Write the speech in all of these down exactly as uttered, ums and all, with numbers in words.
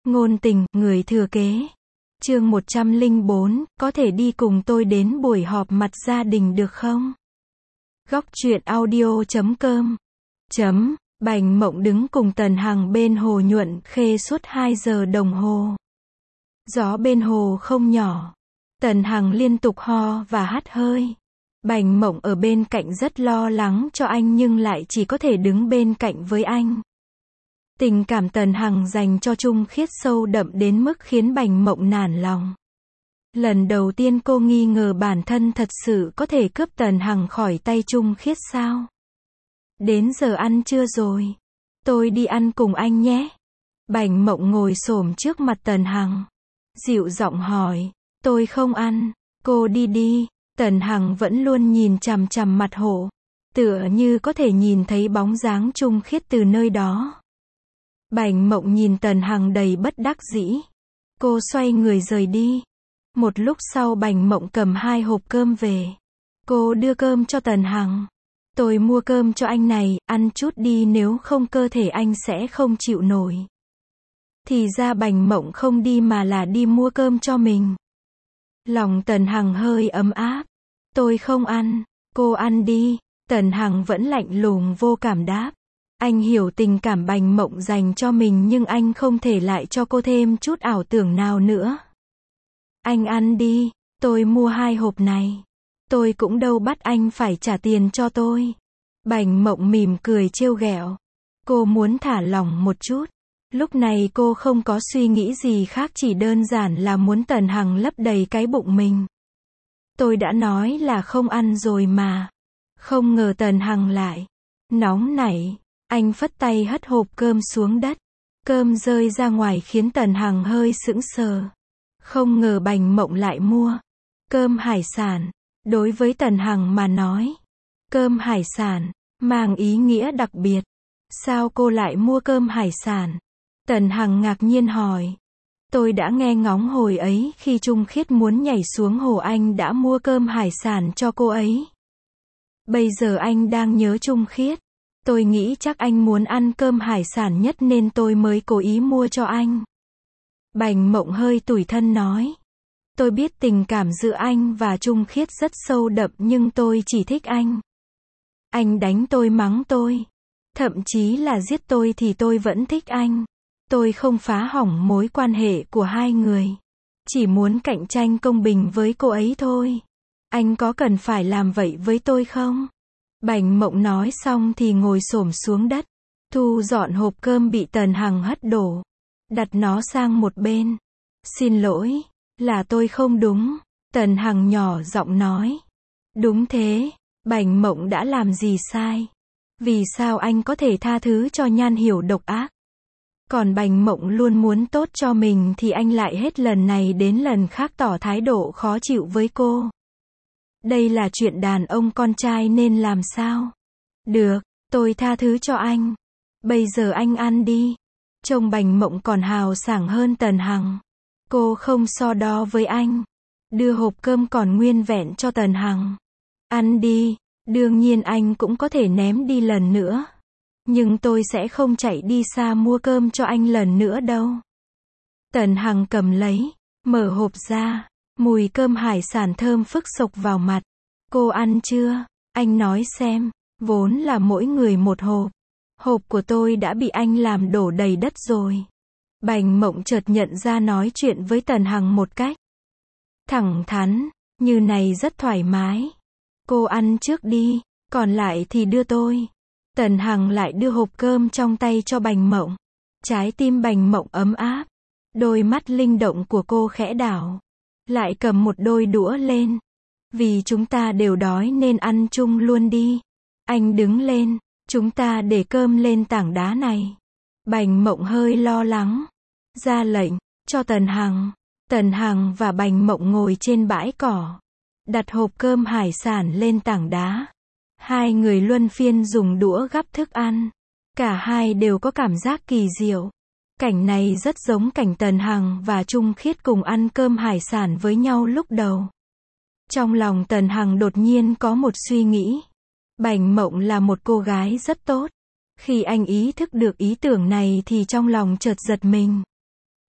Ngôn tình, người thừa kế. Chương một trăm lẻ bốn, có thể đi cùng tôi đến buổi họp mặt gia đình được không? Góc truyện audio chấm com. Chấm, Bành Mộng đứng cùng Tần Hằng bên hồ Nhuận Khê suốt hai giờ đồng hồ. Gió bên hồ không nhỏ. Tần Hằng liên tục ho và hắt hơi. Bành Mộng ở bên cạnh rất lo lắng cho anh nhưng lại chỉ có thể đứng bên cạnh với anh. Tình cảm Tần Hằng dành cho Trung Khiết sâu đậm đến mức khiến Bành Mộng nản lòng. Lần đầu tiên cô nghi ngờ bản thân thật sự có thể cướp Tần Hằng khỏi tay Trung Khiết sao? Đến giờ ăn trưa rồi. Tôi đi ăn cùng anh nhé. Bành Mộng ngồi xổm trước mặt Tần Hằng. Dịu giọng hỏi. Tôi không ăn. Cô đi đi. Tần Hằng vẫn luôn nhìn chằm chằm mặt hồ. Tựa như có thể nhìn thấy bóng dáng Trung Khiết từ nơi đó. Bành Mộng nhìn Tần Hằng đầy bất đắc dĩ. Cô xoay người rời đi. Một lúc sau Bành Mộng cầm hai hộp cơm về. Cô đưa cơm cho Tần Hằng. Tôi mua cơm cho anh này, ăn chút đi nếu không cơ thể anh sẽ không chịu nổi. Thì ra Bành Mộng không đi mà là đi mua cơm cho mình. Lòng Tần Hằng hơi ấm áp. Tôi không ăn, cô ăn đi. Tần Hằng vẫn lạnh lùng vô cảm đáp. Anh hiểu tình cảm Bành Mộng dành cho mình nhưng anh không thể lại cho cô thêm chút ảo tưởng nào nữa. Anh ăn đi, tôi mua hai hộp này. Tôi cũng đâu bắt anh phải trả tiền cho tôi. Bành Mộng mỉm cười trêu ghẹo. Cô muốn thả lỏng một chút. Lúc này cô không có suy nghĩ gì khác, chỉ đơn giản là muốn Tần Hằng lấp đầy cái bụng mình. Tôi đã nói là không ăn rồi mà. Không ngờ Tần Hằng lại nóng nảy. Anh phất tay hất hộp cơm xuống đất. Cơm rơi ra ngoài khiến Tần Hằng hơi sững sờ. Không ngờ Bành Mộng lại mua cơm hải sản. Đối với Tần Hằng mà nói, cơm hải sản mang ý nghĩa đặc biệt. Sao cô lại mua cơm hải sản? Tần Hằng ngạc nhiên hỏi. Tôi đã nghe ngóng hồi ấy khi Trung Khiết muốn nhảy xuống hồ anh đã mua cơm hải sản cho cô ấy. Bây giờ anh đang nhớ Trung Khiết. Tôi nghĩ chắc anh muốn ăn cơm hải sản nhất nên tôi mới cố ý mua cho anh. Bành Mộng hơi tủi thân nói. Tôi biết tình cảm giữa anh và Trung Khiết rất sâu đậm nhưng tôi chỉ thích anh. Anh đánh tôi mắng tôi. Thậm chí là giết tôi thì tôi vẫn thích anh. Tôi không phá hỏng mối quan hệ của hai người. Chỉ muốn cạnh tranh công bình với cô ấy thôi. Anh có cần phải làm vậy với tôi không? Bành Mộng nói xong thì ngồi xổm xuống đất. Thu dọn hộp cơm bị Tần Hằng hất đổ. Đặt nó sang một bên. Xin lỗi, là tôi không đúng. Tần Hằng nhỏ giọng nói. Đúng thế, Bành Mộng đã làm gì sai? Vì sao anh có thể tha thứ cho Nhan Hiểu độc ác? Còn Bành Mộng luôn muốn tốt cho mình thì anh lại hết lần này đến lần khác tỏ thái độ khó chịu với cô. Đây là chuyện đàn ông con trai nên làm sao? Được, tôi tha thứ cho anh. Bây giờ anh ăn đi. Trông Bành Mộng còn hào sảng hơn Tần Hằng. Cô không so đo với anh. Đưa hộp cơm còn nguyên vẹn cho Tần Hằng. Ăn đi, đương nhiên anh cũng có thể ném đi lần nữa. Nhưng tôi sẽ không chạy đi xa mua cơm cho anh lần nữa đâu. Tần Hằng cầm lấy, mở hộp ra. Mùi cơm hải sản thơm phức sộc vào mặt. Cô ăn chưa? Anh nói xem. Vốn là mỗi người một hộp. Hộp của tôi đã bị anh làm đổ đầy đất rồi. Bành Mộng chợt nhận ra nói chuyện với Tần Hằng một cách thẳng thắn, như này rất thoải mái. Cô ăn trước đi, còn lại thì đưa tôi. Tần Hằng lại đưa hộp cơm trong tay cho Bành Mộng. Trái tim Bành Mộng ấm áp. Đôi mắt linh động của cô khẽ đảo. Lại cầm một đôi đũa lên. Vì chúng ta đều đói nên ăn chung luôn đi. Anh đứng lên. Chúng ta để cơm lên tảng đá này. Bành Mộng hơi lo lắng. Ra lệnh, cho Tần Hằng. Tần Hằng và Bành Mộng ngồi trên bãi cỏ. Đặt hộp cơm hải sản lên tảng đá. Hai người luân phiên dùng đũa gắp thức ăn. Cả hai đều có cảm giác kỳ diệu. Cảnh này rất giống cảnh Tần Hằng và Trung Khiết cùng ăn cơm hải sản với nhau lúc đầu. Trong lòng Tần Hằng đột nhiên có một suy nghĩ. Bành Mộng là một cô gái rất tốt. Khi anh ý thức được ý tưởng này thì trong lòng chợt giật mình.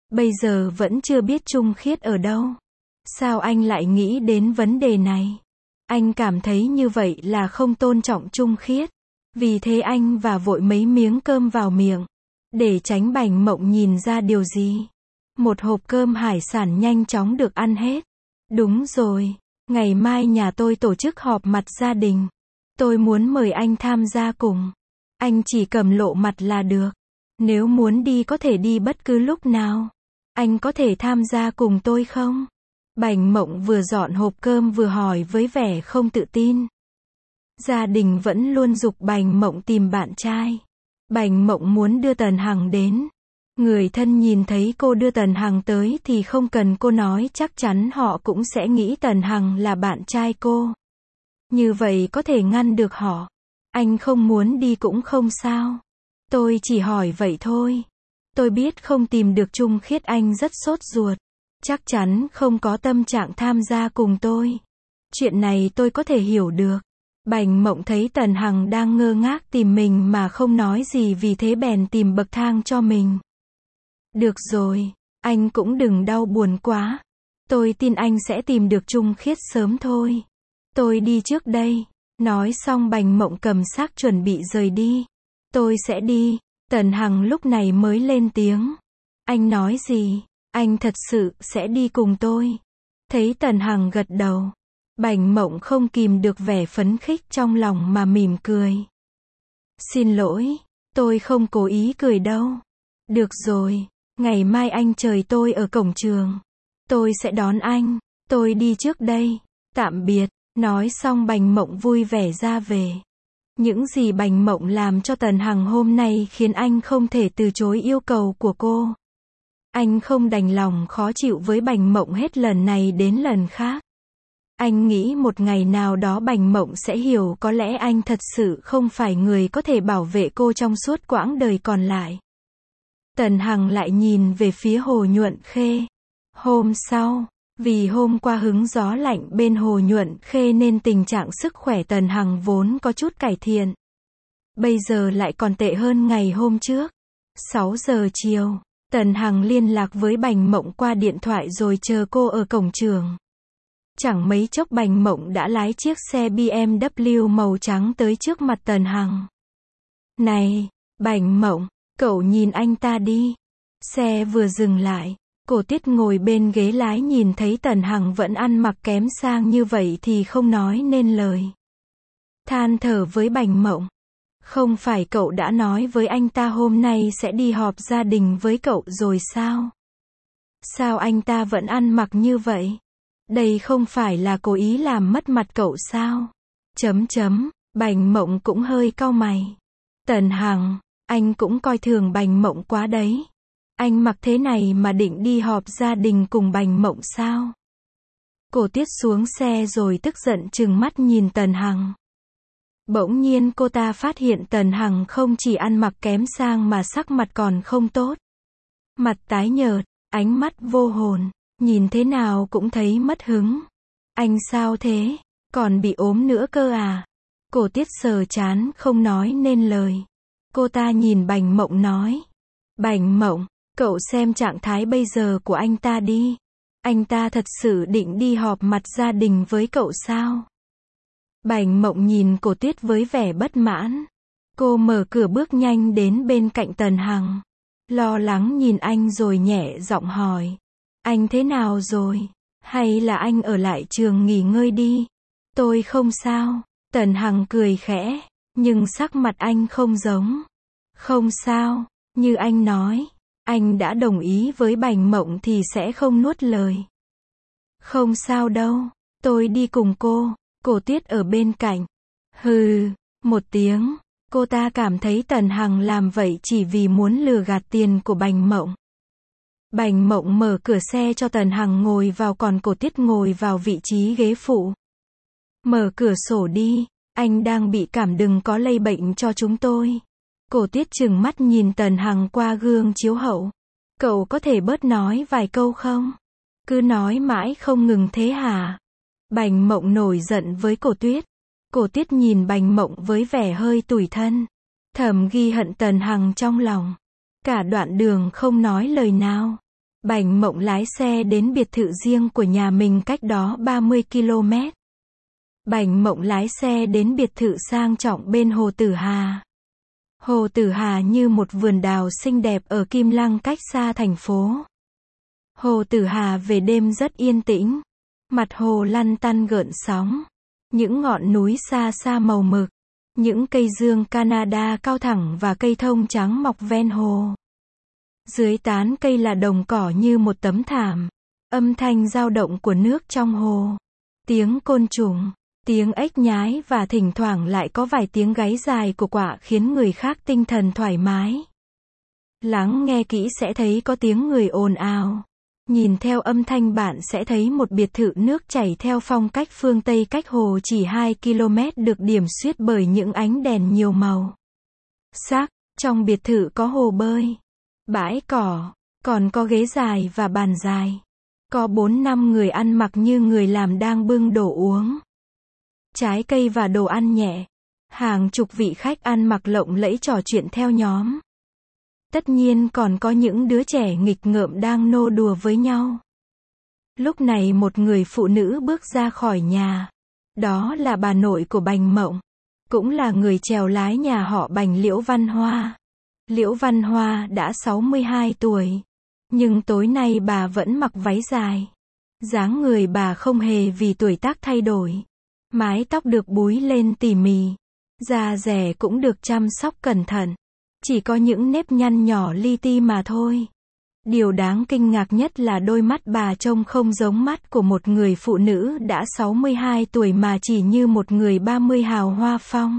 Bây giờ vẫn chưa biết Trung Khiết ở đâu. Sao anh lại nghĩ đến vấn đề này? Anh cảm thấy như vậy là không tôn trọng Trung Khiết. Vì thế anh và vội mấy miếng cơm vào miệng. Để tránh Bành Mộng nhìn ra điều gì. Một hộp cơm hải sản nhanh chóng được ăn hết. Đúng rồi, ngày mai nhà tôi tổ chức họp mặt gia đình. Tôi muốn mời anh tham gia cùng. Anh chỉ cầm lộ mặt là được. Nếu muốn đi có thể đi bất cứ lúc nào. Anh có thể tham gia cùng tôi không? Bành Mộng vừa dọn hộp cơm vừa hỏi với vẻ không tự tin. Gia đình vẫn luôn giục Bành Mộng tìm bạn trai. Bành Mộng muốn đưa Tần Hằng đến. Người thân nhìn thấy cô đưa Tần Hằng tới thì không cần cô nói chắc chắn họ cũng sẽ nghĩ Tần Hằng là bạn trai cô. Như vậy có thể ngăn được họ. Anh không muốn đi cũng không sao. Tôi chỉ hỏi vậy thôi. Tôi biết không tìm được Trung Khiết anh rất sốt ruột. Chắc chắn không có tâm trạng tham gia cùng tôi. Chuyện này tôi có thể hiểu được. Bành Mộng thấy Tần Hằng đang ngơ ngác tìm mình mà không nói gì vì thế bèn tìm bậc thang cho mình. Được rồi, anh cũng đừng đau buồn quá. Tôi tin anh sẽ tìm được Trung Khiết sớm thôi. Tôi đi trước đây. Nói xong Bành Mộng cầm xác chuẩn bị rời đi. Tôi sẽ đi. Tần Hằng lúc này mới lên tiếng. Anh nói gì? Anh thật sự sẽ đi cùng tôi. Thấy Tần Hằng gật đầu. Bành Mộng không kìm được vẻ phấn khích trong lòng mà mỉm cười. Xin lỗi, tôi không cố ý cười đâu. Được rồi, ngày mai anh chờ tôi ở cổng trường. Tôi sẽ đón anh. Tôi đi trước đây. Tạm biệt. Nói xong Bành Mộng vui vẻ ra về. Những gì Bành Mộng làm cho Tần Hằng hôm nay khiến anh không thể từ chối yêu cầu của cô. Anh không đành lòng khó chịu với Bành Mộng hết lần này đến lần khác. Anh nghĩ một ngày nào đó Bành Mộng sẽ hiểu có lẽ anh thật sự không phải người có thể bảo vệ cô trong suốt quãng đời còn lại. Tần Hằng lại nhìn về phía Hồ Nhuận Khê. Hôm sau, vì hôm qua hứng gió lạnh bên Hồ Nhuận Khê nên tình trạng sức khỏe Tần Hằng vốn có chút cải thiện. Bây giờ lại còn tệ hơn ngày hôm trước. sáu giờ chiều, Tần Hằng liên lạc với Bành Mộng qua điện thoại rồi chờ cô ở cổng trường. Chẳng mấy chốc Bành Mộng đã lái chiếc xe bê em vê màu trắng tới trước mặt Tần Hằng. Này, Bành Mộng, cậu nhìn anh ta đi. Xe vừa dừng lại, Cổ Tiết ngồi bên ghế lái nhìn thấy Tần Hằng vẫn ăn mặc kém sang như vậy thì không nói nên lời. Than thở với Bành Mộng. Không phải cậu đã nói với anh ta hôm nay sẽ đi họp gia đình với cậu rồi sao? Sao anh ta vẫn ăn mặc như vậy? Đây không phải là cố ý làm mất mặt cậu sao? Chấm chấm, Bành Mộng cũng hơi cau mày. Tần Hằng, anh cũng coi thường Bành Mộng quá đấy. Anh mặc thế này mà định đi họp gia đình cùng Bành Mộng sao? Cổ Tiết xuống xe rồi tức giận trừng mắt nhìn Tần Hằng. Bỗng nhiên cô ta phát hiện Tần Hằng không chỉ ăn mặc kém sang mà sắc mặt còn không tốt. Mặt tái nhợt, ánh mắt vô hồn, nhìn thế nào cũng thấy mất hứng. Anh sao thế? Còn bị ốm nữa cơ à? Cổ Tiết sờ trán không nói nên lời. Cô ta nhìn Bành Mộng nói. Bành Mộng, cậu xem trạng thái bây giờ của anh ta đi. Anh ta thật sự định đi họp mặt gia đình với cậu sao? Bành Mộng nhìn Cổ Tiết với vẻ bất mãn. Cô mở cửa bước nhanh đến bên cạnh Tần Hằng. Lo lắng nhìn anh rồi nhẹ giọng hỏi. Anh thế nào rồi? Hay là anh ở lại trường nghỉ ngơi đi? Tôi không sao. Tần Hằng cười khẽ, nhưng sắc mặt anh không giống. Không sao, như anh nói. Anh đã đồng ý với Bành Mộng thì sẽ không nuốt lời. Không sao đâu, tôi đi cùng cô. Cổ Tiết ở bên cạnh. Hừ, một tiếng. Cô ta cảm thấy Tần Hằng làm vậy chỉ vì muốn lừa gạt tiền của Bành Mộng. Bành Mộng mở cửa xe cho Tần Hằng ngồi vào còn Cổ Tiết ngồi vào vị trí ghế phụ. Mở cửa sổ đi, anh đang bị cảm đừng có lây bệnh cho chúng tôi. Cổ Tiết trừng mắt nhìn Tần Hằng qua gương chiếu hậu. Cậu có thể bớt nói vài câu không? Cứ nói mãi không ngừng thế hả? Bành Mộng nổi giận với Cổ Tiết. Cổ Tiết nhìn Bành Mộng với vẻ hơi tủi thân. Thầm ghi hận Tần Hằng trong lòng. Cả đoạn đường không nói lời nào. Bành Mộng lái xe đến biệt thự riêng của nhà mình cách đó ba mươi ki lô mét. Bành Mộng lái xe đến biệt thự sang trọng bên Hồ Tử Hà. Hồ Tử Hà như một vườn đào xinh đẹp ở Kim Lăng cách xa thành phố. Hồ Tử Hà về đêm rất yên tĩnh. Mặt hồ lăn tăn gợn sóng. Những ngọn núi xa xa màu mực. Những cây dương Canada cao thẳng và cây thông trắng mọc ven hồ. Dưới tán cây là đồng cỏ như một tấm thảm. Âm thanh dao động của nước trong hồ. Tiếng côn trùng, tiếng ếch nhái và thỉnh thoảng lại có vài tiếng gáy dài của quạ khiến người khác tinh thần thoải mái. Lắng nghe kỹ sẽ thấy có tiếng người ồn ào. Nhìn theo âm thanh bạn sẽ thấy một biệt thự nước chảy theo phong cách phương Tây cách hồ chỉ hai ki lô mét được điểm xuyết bởi những ánh đèn nhiều màu sắc. Trong biệt thự có hồ bơi, bãi cỏ, còn có ghế dài và bàn dài. Có bốn năm người ăn mặc như người làm đang bưng đồ uống, trái cây và đồ ăn nhẹ. Hàng chục vị khách ăn mặc lộng lẫy trò chuyện theo nhóm. Tất nhiên còn có những đứa trẻ nghịch ngợm đang nô đùa với nhau. Lúc này một người phụ nữ bước ra khỏi nhà. Đó là bà nội của Bành Mộng. Cũng là người chèo lái nhà họ Bành, Liễu Văn Hoa. Liễu Văn Hoa đã sáu mươi hai tuổi. Nhưng tối nay bà vẫn mặc váy dài. Dáng người bà không hề vì tuổi tác thay đổi. Mái tóc được búi lên tỉ mỉ. Da dẻ cũng được chăm sóc cẩn thận. Chỉ có những nếp nhăn nhỏ li ti mà thôi. Điều đáng kinh ngạc nhất là đôi mắt bà trông không giống mắt của một người phụ nữ đã sáu mươi hai tuổi mà chỉ như một người ba mươi hào hoa phong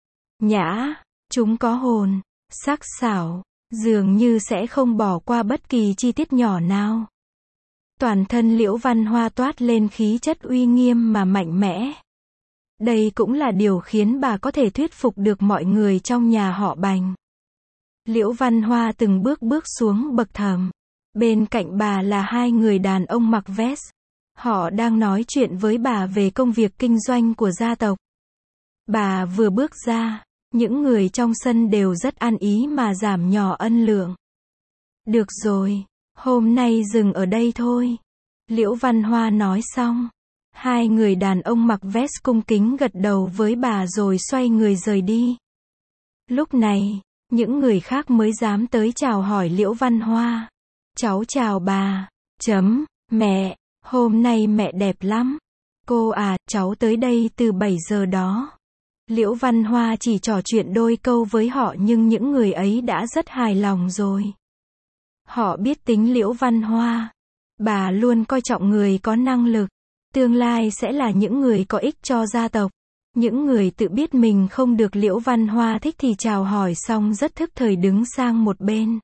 nhã. Chúng có hồn, sắc sảo, dường như sẽ không bỏ qua bất kỳ chi tiết nhỏ nào. Toàn thân Liễu Văn Hoa toát lên khí chất uy nghiêm mà mạnh mẽ. Đây cũng là điều khiến bà có thể thuyết phục được mọi người trong nhà họ Bành. Liễu Văn Hoa từng bước bước xuống bậc thềm. Bên cạnh bà là hai người đàn ông mặc vest. Họ đang nói chuyện với bà về công việc kinh doanh của gia tộc. Bà vừa bước ra, những người trong sân đều rất ăn ý mà giảm nhỏ ân lượng. Được rồi, hôm nay dừng ở đây thôi. Liễu Văn Hoa nói xong. Hai người đàn ông mặc vest cung kính gật đầu với bà rồi xoay người rời đi. Lúc này, những người khác mới dám tới chào hỏi Liễu Văn Hoa. Cháu chào bà. Chấm, mẹ, hôm nay mẹ đẹp lắm. Cô à, cháu tới đây từ bảy giờ đó. Liễu Văn Hoa chỉ trò chuyện đôi câu với họ nhưng những người ấy đã rất hài lòng rồi. Họ biết tính Liễu Văn Hoa. Bà luôn coi trọng người có năng lực. Tương lai sẽ là những người có ích cho gia tộc. Những người tự biết mình không được Liễu Văn Hoa thích thì chào hỏi xong rất thức thời đứng sang một bên.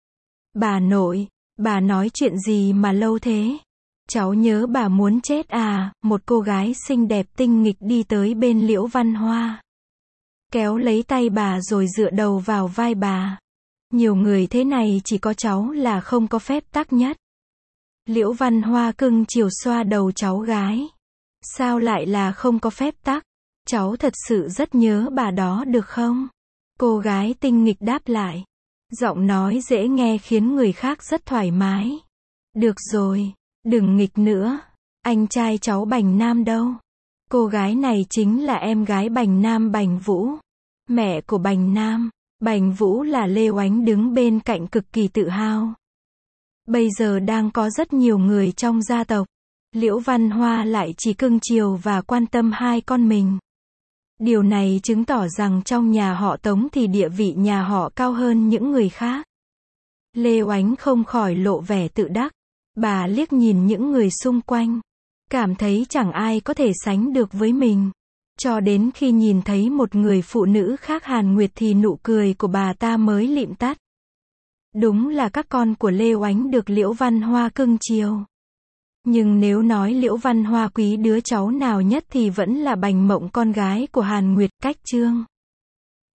Bà nội, bà nói chuyện gì mà lâu thế? Cháu nhớ bà muốn chết à? Một cô gái xinh đẹp tinh nghịch đi tới bên Liễu Văn Hoa. Kéo lấy tay bà rồi dựa đầu vào vai bà. Nhiều người thế này chỉ có cháu là không có phép tắc nhất. Liễu Văn Hoa cưng chiều xoa đầu cháu gái. Sao lại là không có phép tắc? Cháu thật sự rất nhớ bà đó được không? Cô gái tinh nghịch đáp lại. Giọng nói dễ nghe khiến người khác rất thoải mái. Được rồi, đừng nghịch nữa. Anh trai cháu Bành Nam đâu? Cô gái này chính là em gái Bành Nam, Bành Vũ. Mẹ của Bành Nam, Bành Vũ là Lê Oánh đứng bên cạnh cực kỳ tự hào. Bây giờ đang có rất nhiều người trong gia tộc. Liễu Văn Hoa lại chỉ cưng chiều và quan tâm hai con mình. Điều này chứng tỏ rằng trong nhà họ Tống thì địa vị nhà họ cao hơn những người khác. Lê Oánh không khỏi lộ vẻ tự đắc. Bà liếc nhìn những người xung quanh. Cảm thấy chẳng ai có thể sánh được với mình. Cho đến khi nhìn thấy một người phụ nữ khác Hàn Nguyệt thì nụ cười của bà ta mới lịm tắt. Đúng là các con của Lê Oánh được Liễu Văn Hoa cưng chiều. Nhưng nếu nói Liễu Văn Hoa quý đứa cháu nào nhất thì vẫn là Bành Mộng, con gái của Hàn Nguyệt, cách Trương.